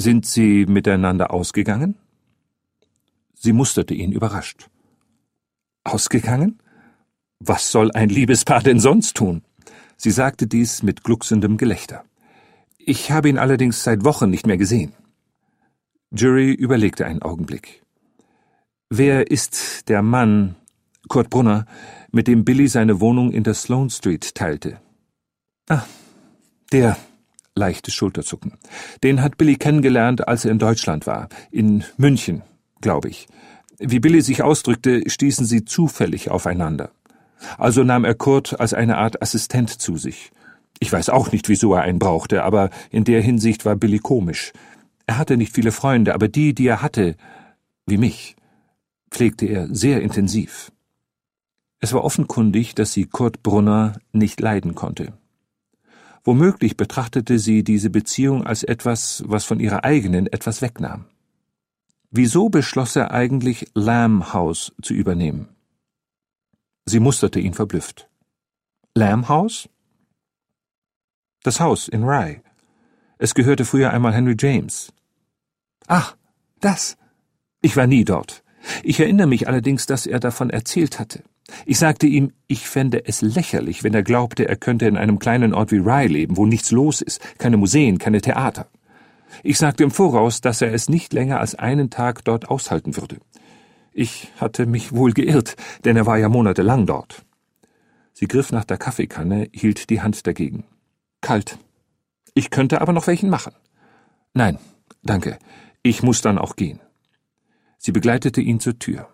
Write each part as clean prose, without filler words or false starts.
»Sind Sie miteinander ausgegangen?« Sie musterte ihn überrascht. »Ausgegangen? Was soll ein Liebespaar denn sonst tun?« Sie sagte dies mit glucksendem Gelächter. »Ich habe ihn allerdings seit Wochen nicht mehr gesehen.« Jury überlegte einen Augenblick. »Wer ist der Mann, Kurt Brunner, mit dem Billy seine Wohnung in der Sloane Street teilte?« »Ah, der«, leichtes Schulterzucken. »Den hat Billy kennengelernt, als er in Deutschland war. In München, glaube ich. Wie Billy sich ausdrückte, stießen sie zufällig aufeinander. Also nahm er Kurt als eine Art Assistent zu sich. Ich weiß auch nicht, wieso er einen brauchte, aber in der Hinsicht war Billy komisch. Er hatte nicht viele Freunde, aber die er hatte, wie mich, pflegte er sehr intensiv.« Es war offenkundig, dass sie Kurt Brunner nicht leiden konnte. Womöglich betrachtete sie diese Beziehung als etwas, was von ihrer eigenen etwas wegnahm. Wieso beschloss er eigentlich, Lamb House zu übernehmen? Sie musterte ihn verblüfft. »Lamb House?« »Das Haus in Rye. Es gehörte früher einmal Henry James.« »Ach, das. Ich war nie dort. Ich erinnere mich allerdings, dass er davon erzählt hatte. Ich sagte ihm, ich fände es lächerlich, wenn er glaubte, er könnte in einem kleinen Ort wie Rye leben, wo nichts los ist, keine Museen, keine Theater. Ich sagte im Voraus, dass er es nicht länger als einen Tag dort aushalten würde. Ich hatte mich wohl geirrt, denn er war ja monatelang dort.« Sie griff nach der Kaffeekanne, hielt die Hand dagegen. »Kalt. Ich könnte aber noch welchen machen.« »Nein, danke. Ich muss dann auch gehen.« Sie begleitete ihn zur Tür.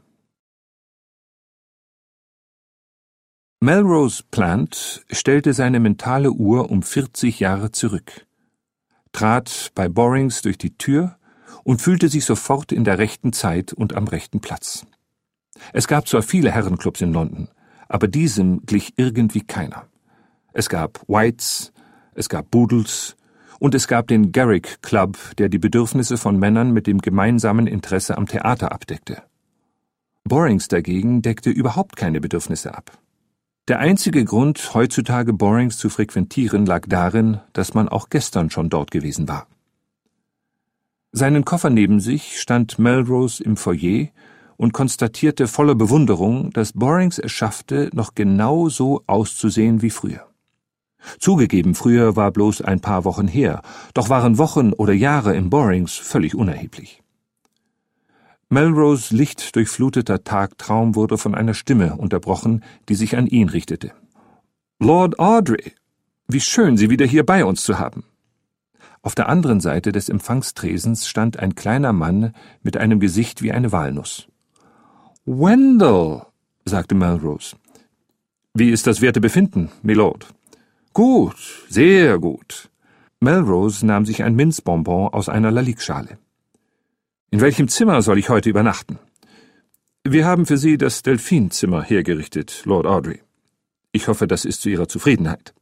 Melrose Plant stellte seine mentale Uhr um 40 Jahre zurück, trat bei Borings durch die Tür und fühlte sich sofort in der rechten Zeit und am rechten Platz. Es gab zwar viele Herrenclubs in London, aber diesem glich irgendwie keiner. Es gab Whites, es gab Boodles und es gab den Garrick Club, der die Bedürfnisse von Männern mit dem gemeinsamen Interesse am Theater abdeckte. Borings dagegen deckte überhaupt keine Bedürfnisse ab. Der einzige Grund, heutzutage Borings zu frequentieren, lag darin, dass man auch gestern schon dort gewesen war. Seinen Koffer neben sich stand Melrose im Foyer und konstatierte voller Bewunderung, dass Borings es schaffte, noch genau so auszusehen wie früher. Zugegeben, früher war bloß ein paar Wochen her, doch waren Wochen oder Jahre im Borings völlig unerheblich. Melrose' lichtdurchfluteter Tagtraum wurde von einer Stimme unterbrochen, die sich an ihn richtete. »Lord Audrey, wie schön, Sie wieder hier bei uns zu haben!« Auf der anderen Seite des Empfangstresens stand ein kleiner Mann mit einem Gesicht wie eine Walnuss. »Wendell«, sagte Melrose. »Wie ist das Wertebefinden, Milord?« »Gut, sehr gut.« Melrose nahm sich ein Minzbonbon aus einer Lalique-Schale. »In welchem Zimmer soll ich heute übernachten?« »Wir haben für Sie das Delphinzimmer hergerichtet, Lord Audrey. Ich hoffe, das ist zu Ihrer Zufriedenheit.«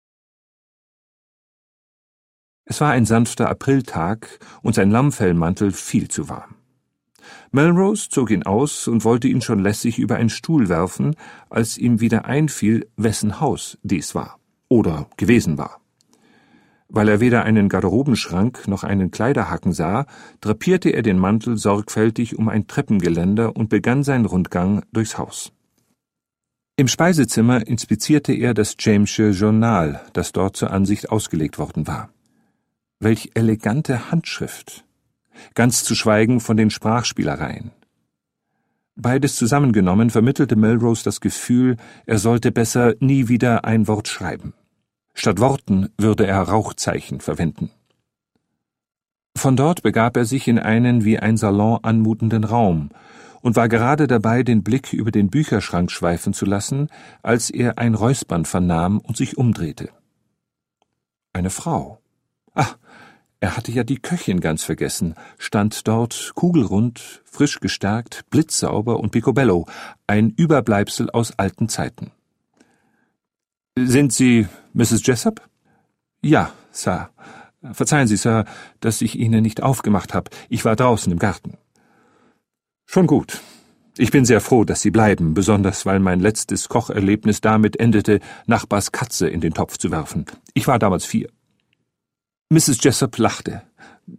Es war ein sanfter Apriltag und sein Lammfellmantel viel zu warm. Melrose zog ihn aus und wollte ihn schon lässig über einen Stuhl werfen, als ihm wieder einfiel, wessen Haus dies war oder gewesen war. Weil er weder einen Garderobenschrank noch einen Kleiderhaken sah, drapierte er den Mantel sorgfältig um ein Treppengeländer und begann seinen Rundgang durchs Haus. Im Speisezimmer inspizierte er das James'sche Journal, das dort zur Ansicht ausgelegt worden war. Welch elegante Handschrift! Ganz zu schweigen von den Sprachspielereien. Beides zusammengenommen vermittelte Melrose das Gefühl, er sollte besser nie wieder ein Wort schreiben. Statt Worten würde er Rauchzeichen verwenden. Von dort begab er sich in einen wie ein Salon anmutenden Raum und war gerade dabei, den Blick über den Bücherschrank schweifen zu lassen, als er ein Räuspern vernahm und sich umdrehte. Eine Frau. Ach, er hatte ja die Köchin ganz vergessen, stand dort kugelrund, frisch gestärkt, blitzsauber und picobello, ein Überbleibsel aus alten Zeiten. »Sind Sie Mrs. Jessup?« »Ja, Sir. Verzeihen Sie, Sir, dass ich Ihnen nicht aufgemacht habe. Ich war draußen im Garten.« »Schon gut. Ich bin sehr froh, dass Sie bleiben, besonders weil mein letztes Kocherlebnis damit endete, Nachbars Katze in den Topf zu werfen. Ich war damals 4. Mrs. Jessup lachte.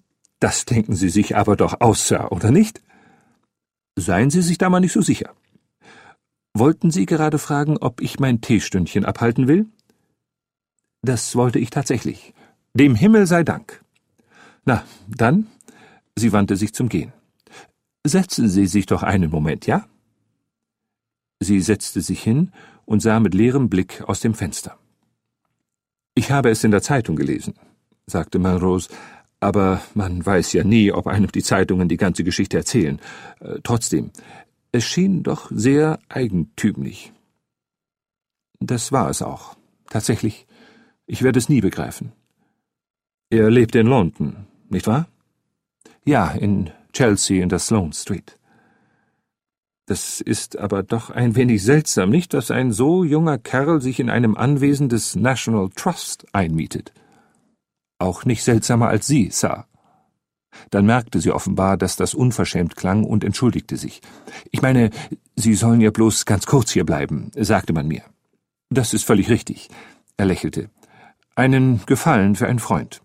Das denken Sie sich aber doch aus, Sir, oder nicht? Seien Sie sich da mal nicht so sicher. Wollten Sie gerade fragen, ob ich mein Teestündchen abhalten will? Das wollte ich tatsächlich. Dem Himmel sei Dank. Na, dann, sie wandte sich zum Gehen. Setzen Sie sich doch einen Moment, ja? Sie setzte sich hin und sah mit leerem Blick aus dem Fenster. »Ich habe es in der Zeitung gelesen«, sagte Melrose, »aber man weiß ja nie, ob einem die Zeitungen die ganze Geschichte erzählen. Trotzdem, es schien doch sehr eigentümlich.« »Das war es auch. Tatsächlich. Ich werde es nie begreifen.« »Er lebt in London, nicht wahr?« »Ja, in Chelsea in der Sloane Street.« »Das ist aber doch ein wenig seltsam, nicht, dass ein so junger Kerl sich in einem Anwesen des National Trust einmietet?« »Auch nicht seltsamer als Sie, Sir.« Dann merkte sie offenbar, dass das unverschämt klang und entschuldigte sich. »Ich meine, Sie sollen ja bloß ganz kurz hier bleiben, sagte man mir.« »Das ist völlig richtig«, er lächelte. »Einen Gefallen für einen Freund.«